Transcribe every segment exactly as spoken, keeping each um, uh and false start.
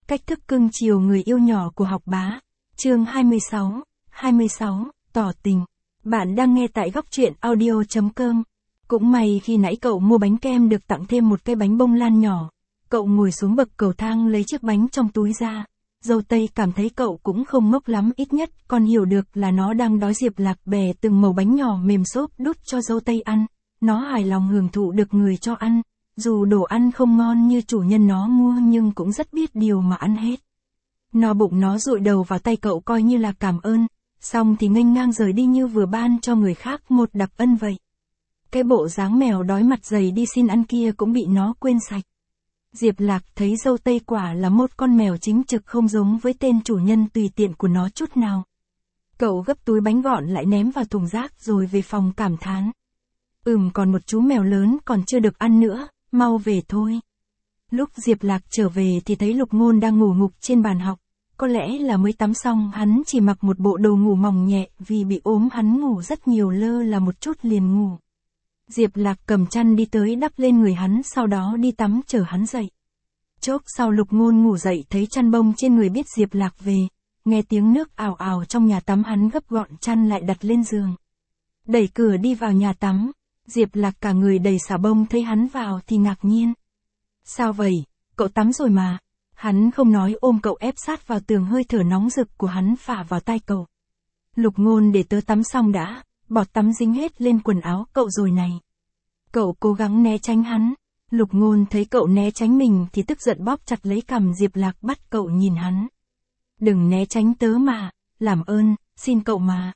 Cách thức cưng chiều người yêu nhỏ của học bá. Chương hai mươi sáu, hai mươi sáu, tỏ tình. Bạn đang nghe tại góc truyện audio chấm com. Cũng may khi nãy cậu mua bánh kem được tặng thêm một cái bánh bông lan nhỏ. Cậu ngồi xuống bậc cầu thang lấy chiếc bánh trong túi ra. Dâu Tây cảm thấy cậu cũng không ngốc lắm, ít nhất còn hiểu được là nó đang đói. Diệp Lạc bè từng mẩu bánh nhỏ mềm xốp đút cho dâu Tây ăn. Nó hài lòng hưởng thụ được người cho ăn. Dù đồ ăn không ngon như chủ nhân nó mua nhưng cũng rất biết điều mà ăn hết. No bụng nó dụi đầu vào tay cậu coi như là cảm ơn, xong thì nghênh ngang rời đi như vừa ban cho người khác một đặc ân vậy. Cái bộ dáng mèo đói mặt dày đi xin ăn kia cũng bị nó quên sạch. Diệp Lạc thấy dâu Tây quả là một con mèo chính trực, không giống với tên chủ nhân tùy tiện của nó chút nào. Cậu gấp túi bánh gọn lại ném vào thùng rác rồi về phòng cảm thán. Ừm, còn một chú mèo lớn còn chưa được ăn nữa, mau về thôi. Lúc Diệp Lạc trở về thì thấy Lục Ngôn đang ngủ ngục trên bàn học. Có lẽ là mới tắm xong, hắn chỉ mặc một bộ đồ ngủ mỏng nhẹ, vì bị ốm hắn ngủ rất nhiều, lơ là một chút liền ngủ. Diệp Lạc cầm chăn đi tới đắp lên người hắn, sau đó đi tắm chờ hắn dậy. Chốc sau Lục Ngôn ngủ dậy thấy chăn bông trên người, biết Diệp Lạc về. Nghe tiếng nước ào ào trong nhà tắm, hắn gấp gọn chăn lại đặt lên giường. Đẩy cửa đi vào nhà tắm. Diệp Lạc cả người đầy xà bông, thấy hắn vào thì ngạc nhiên. Sao vậy, cậu tắm rồi mà. Hắn không nói, ôm cậu ép sát vào tường, hơi thở nóng rực của hắn phả vào tai cậu. Lục Ngôn, để tớ tắm xong đã, bọt tắm dính hết lên quần áo cậu rồi này. Cậu cố gắng né tránh hắn. Lục Ngôn thấy cậu né tránh mình thì tức giận bóp chặt lấy cằm. Diệp Lạc bắt cậu nhìn hắn. Đừng né tránh tớ mà, làm ơn, xin cậu mà.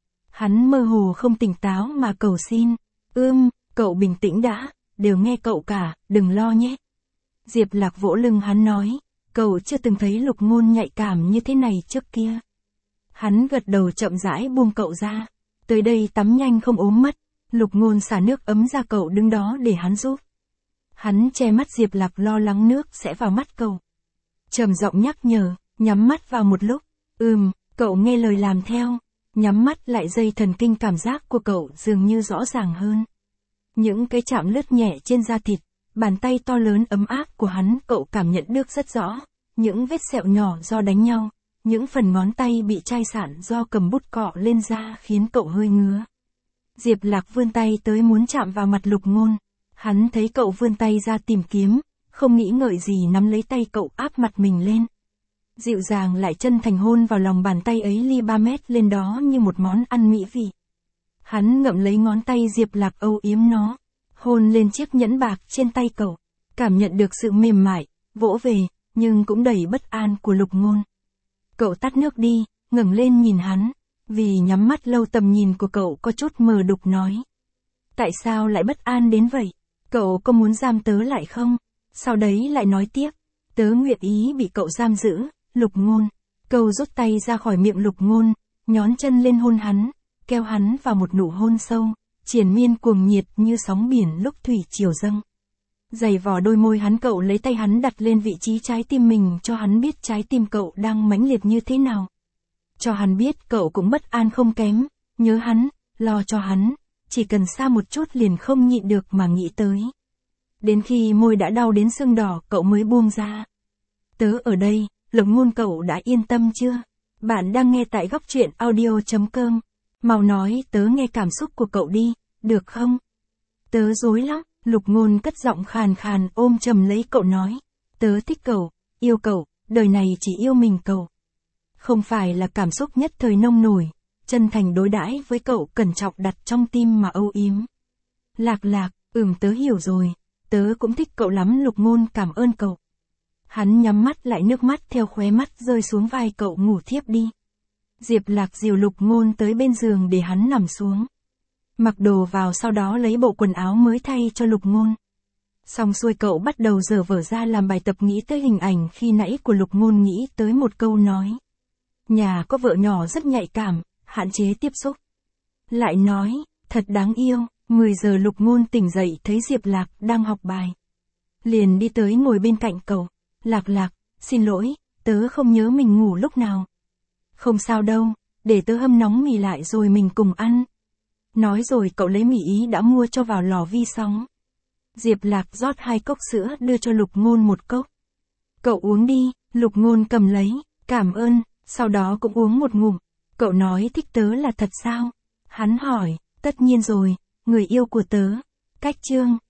Hắn mơ hồ không tỉnh táo mà cầu xin. Ưm, cậu bình tĩnh đã, đều nghe cậu cả, đừng lo nhé. Diệp Lạc vỗ lưng hắn nói, cậu chưa từng thấy Lục Ngôn nhạy cảm như thế này trước kia. Hắn gật đầu chậm rãi buông cậu ra. Tới đây tắm nhanh không ốm mất. Lục Ngôn xả nước ấm ra, cậu đứng đó để hắn giúp. Hắn che mắt Diệp Lạc lo lắng nước sẽ vào mắt cậu. Trầm giọng nhắc nhở, nhắm mắt vào một lúc. Ừm, cậu nghe lời làm theo. Nhắm mắt lại, dây thần kinh cảm giác của cậu dường như rõ ràng hơn. Những cái chạm lướt nhẹ trên da thịt, bàn tay to lớn ấm áp của hắn cậu cảm nhận được rất rõ. Những vết sẹo nhỏ do đánh nhau, những phần ngón tay bị chai sạn do cầm bút cọ lên da khiến cậu hơi ngứa. Diệp Lạc vươn tay tới muốn chạm vào mặt Lục Ngôn. Hắn thấy cậu vươn tay ra tìm kiếm, không nghĩ ngợi gì nắm lấy tay cậu áp mặt mình lên. Dịu dàng lại chân thành hôn vào lòng bàn tay ấy, ly ba mét lên đó như một món ăn mỹ vị. Hắn ngậm lấy ngón tay Diệp Lạc âu yếm nó, hôn lên chiếc nhẫn bạc trên tay cậu, cảm nhận được sự mềm mại, vỗ về, nhưng cũng đầy bất an của Lục Ngôn. Cậu tắt nước đi, ngẩng lên nhìn hắn, vì nhắm mắt lâu tầm nhìn của cậu có chút mờ đục, nói. Tại sao lại bất an đến vậy? Cậu có muốn giam tớ lại không? Sau đấy lại nói tiếp, tớ nguyện ý bị cậu giam giữ. Lục Ngôn, cậu rút tay ra khỏi miệng Lục Ngôn, nhón chân lên hôn hắn, kéo hắn vào một nụ hôn sâu, triền miên cuồng nhiệt như sóng biển lúc thủy triều dâng. Giày vò đôi môi hắn, cậu lấy tay hắn đặt lên vị trí trái tim mình, cho hắn biết trái tim cậu đang mãnh liệt như thế nào. Cho hắn biết cậu cũng bất an không kém, nhớ hắn, lo cho hắn, chỉ cần xa một chút liền không nhịn được mà nghĩ tới. Đến khi môi đã đau đến sưng đỏ cậu mới buông ra. Tớ ở đây. Lục Ngôn, cậu đã yên tâm chưa? Bạn đang nghe tại góc truyện audio chấm com. Mau nói tớ nghe cảm xúc của cậu đi, được không? Tớ rối lắm. Lục Ngôn cất giọng khàn khàn ôm chầm lấy cậu nói. Tớ thích cậu, yêu cậu, đời này chỉ yêu mình cậu. Không phải là cảm xúc nhất thời nông nổi, chân thành đối đãi với cậu, cẩn trọng đặt trong tim mà âu yếm. Lạc Lạc, ừm tớ hiểu rồi, tớ cũng thích cậu lắm. Lục Ngôn cảm ơn cậu. Hắn nhắm mắt lại, nước mắt theo khóe mắt rơi xuống vai cậu, ngủ thiếp đi. Diệp Lạc dìu Lục Ngôn tới bên giường để hắn nằm xuống. Mặc đồ vào, sau đó lấy bộ quần áo mới thay cho Lục Ngôn. Xong xuôi cậu bắt đầu dở vở ra làm bài tập, nghĩ tới hình ảnh khi nãy của Lục Ngôn, nghĩ tới một câu nói. Nhà có vợ nhỏ rất nhạy cảm, hạn chế tiếp xúc. Lại nói, thật đáng yêu. mười giờ Lục Ngôn tỉnh dậy thấy Diệp Lạc đang học bài. Liền đi tới ngồi bên cạnh cậu. Lạc Lạc, xin lỗi, tớ không nhớ mình ngủ lúc nào. Không sao đâu, để tớ hâm nóng mì lại rồi mình cùng ăn. Nói rồi cậu lấy mì ý đã mua cho vào lò vi sóng. Diệp Lạc rót hai cốc sữa đưa cho Lục Ngôn một cốc. Cậu uống đi, Lục Ngôn cầm lấy, cảm ơn, sau đó cũng uống một ngụm. Cậu nói thích tớ là thật sao? Hắn hỏi, tất nhiên rồi, người yêu của tớ. Cách chương